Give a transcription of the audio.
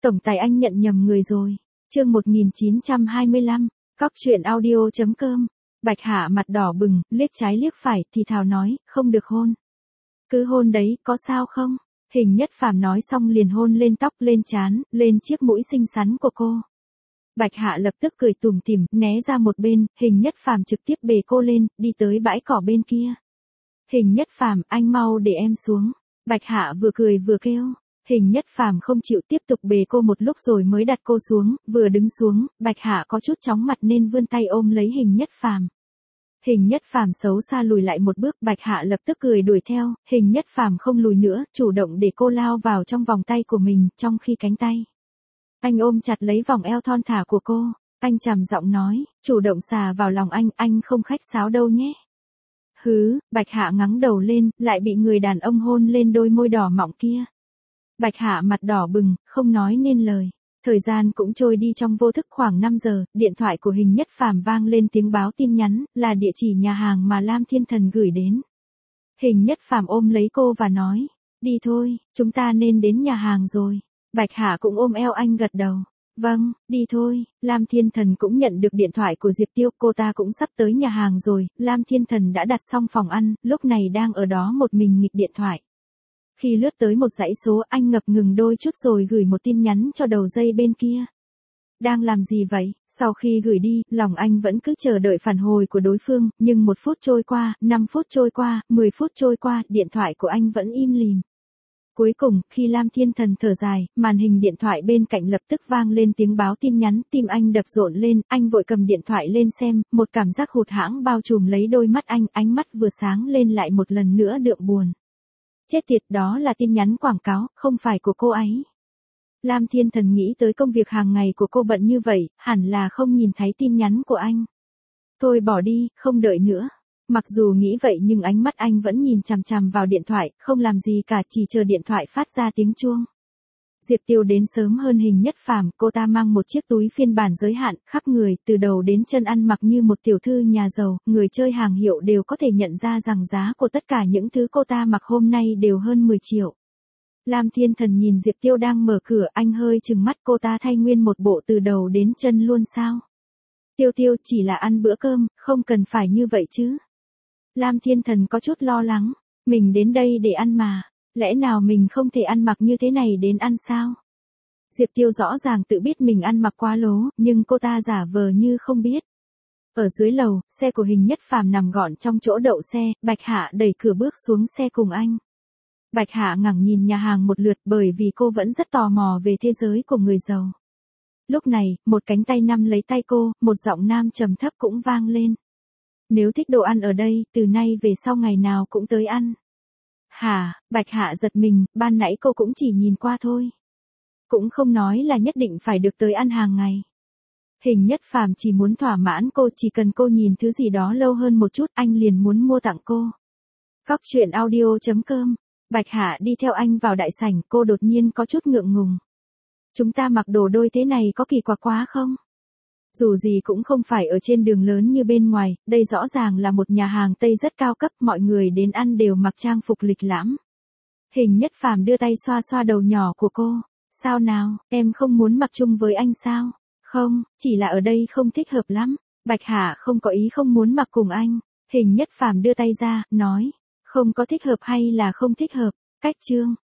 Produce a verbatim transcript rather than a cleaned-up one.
Tổng tài anh nhận nhầm người rồi. Chương một nghìn chín trăm hai mươi lăm, cóc truyện audio chấm com. Bạch Hạ mặt đỏ bừng, liếc trái liếc phải, thì thào nói, không được hôn. Cứ hôn đấy, có sao không? Hình Nhất Phàm nói xong liền hôn lên tóc, lên trán, lên chiếc mũi xinh xắn của cô. Bạch Hạ lập tức cười tủm tỉm, né ra một bên, Hình Nhất Phàm trực tiếp bế cô lên, đi tới bãi cỏ bên kia. Hình Nhất Phàm, anh mau để em xuống. Bạch Hạ vừa cười vừa kêu. Hình Nhất Phàm không chịu, tiếp tục bế cô một lúc rồi mới đặt cô xuống, vừa đứng xuống, Bạch Hạ có chút chóng mặt nên vươn tay ôm lấy Hình Nhất Phàm. Hình Nhất Phàm xấu xa lùi lại một bước, Bạch Hạ lập tức cười đuổi theo, Hình Nhất Phàm không lùi nữa, chủ động để cô lao vào trong vòng tay của mình, trong khi cánh tay anh ôm chặt lấy vòng eo thon thả của cô, anh trầm giọng nói, chủ động xà vào lòng anh, anh không khách sáo đâu nhé. Hứ, Bạch Hạ ngẩng đầu lên, lại bị người đàn ông hôn lên đôi môi đỏ mọng kia. Bạch Hạ mặt đỏ bừng, không nói nên lời. Thời gian cũng trôi đi trong vô thức. Khoảng năm giờ, điện thoại của Hình Nhất Phàm vang lên tiếng báo tin nhắn, là địa chỉ nhà hàng mà Lam Thiên Thần gửi đến. Hình Nhất Phàm ôm lấy cô và nói, đi thôi, chúng ta nên đến nhà hàng rồi. Bạch Hạ cũng ôm eo anh gật đầu. Vâng, đi thôi. Lam Thiên Thần cũng nhận được điện thoại của Diệp Tiêu, cô ta cũng sắp tới nhà hàng rồi. Lam Thiên Thần đã đặt xong phòng ăn, lúc này đang ở đó một mình nghịch điện thoại. Khi lướt tới một dãy số, anh ngập ngừng đôi chút rồi gửi một tin nhắn cho đầu dây bên kia. Đang làm gì vậy? Sau khi gửi đi, lòng anh vẫn cứ chờ đợi phản hồi của đối phương, nhưng một phút trôi qua, năm phút trôi qua, mười phút trôi qua, điện thoại của anh vẫn im lìm. Cuối cùng, khi Lam Thiên Thần thở dài, màn hình điện thoại bên cạnh lập tức vang lên tiếng báo tin nhắn, tim anh đập rộn lên, anh vội cầm điện thoại lên xem, một cảm giác hụt hẫng bao trùm lấy đôi mắt anh, ánh mắt vừa sáng lên lại một lần nữa đượm buồn. Chết tiệt, đó là tin nhắn quảng cáo, không phải của cô ấy. Lam Thiên Thần nghĩ tới công việc hàng ngày của cô bận như vậy, hẳn là không nhìn thấy tin nhắn của anh. Thôi bỏ đi, không đợi nữa. Mặc dù nghĩ vậy nhưng ánh mắt anh vẫn nhìn chằm chằm vào điện thoại, không làm gì cả, chỉ chờ điện thoại phát ra tiếng chuông. Diệp Tiêu đến sớm hơn Hình Nhất Phàm, cô ta mang một chiếc túi phiên bản giới hạn, khắp người, từ đầu đến chân ăn mặc như một tiểu thư nhà giàu, người chơi hàng hiệu đều có thể nhận ra rằng giá của tất cả những thứ cô ta mặc hôm nay đều hơn mười triệu. Lam Thiên Thần nhìn Diệp Tiêu đang mở cửa, anh hơi trừng mắt, cô ta thay nguyên một bộ từ đầu đến chân luôn sao? Tiêu Tiêu, chỉ là ăn bữa cơm, không cần phải như vậy chứ. Lam Thiên Thần có chút lo lắng, mình đến đây để ăn mà. Lẽ nào mình không thể ăn mặc như thế này đến ăn sao? Diệp Tiêu rõ ràng tự biết mình ăn mặc quá lố, nhưng cô ta giả vờ như không biết. Ở dưới lầu, xe của Hình Nhất Phàm nằm gọn trong chỗ đậu xe, Bạch Hạ đẩy cửa bước xuống xe cùng anh. Bạch Hạ ngẩng nhìn nhà hàng một lượt bởi vì cô vẫn rất tò mò về thế giới của người giàu. Lúc này, một cánh tay nắm lấy tay cô, một giọng nam trầm thấp cũng vang lên. Nếu thích đồ ăn ở đây, từ nay về sau ngày nào cũng tới ăn. Hả? Bạch Hạ giật mình, ban nãy cô cũng chỉ nhìn qua thôi. Cũng không nói là nhất định phải được tới ăn hàng ngày. Hình Nhất Phàm chỉ muốn thỏa mãn cô, chỉ cần cô nhìn thứ gì đó lâu hơn một chút, anh liền muốn mua tặng cô. Cóc truyện audio chấm com. Bạch Hạ đi theo anh vào đại sảnh, cô đột nhiên có chút ngượng ngùng. Chúng ta mặc đồ đôi thế này có kỳ quặc quá không? Dù gì cũng không phải ở trên đường lớn như bên ngoài, đây rõ ràng là một nhà hàng Tây rất cao cấp, mọi người đến ăn đều mặc trang phục lịch lãm. Hình Nhất Phàm đưa tay xoa xoa đầu nhỏ của cô. Sao nào, em không muốn mặc chung với anh sao? Không, chỉ là ở đây không thích hợp lắm. Bạch Hạ không có ý không muốn mặc cùng anh. Hình Nhất Phàm đưa tay ra, nói, không có thích hợp hay là không thích hợp, cách chương.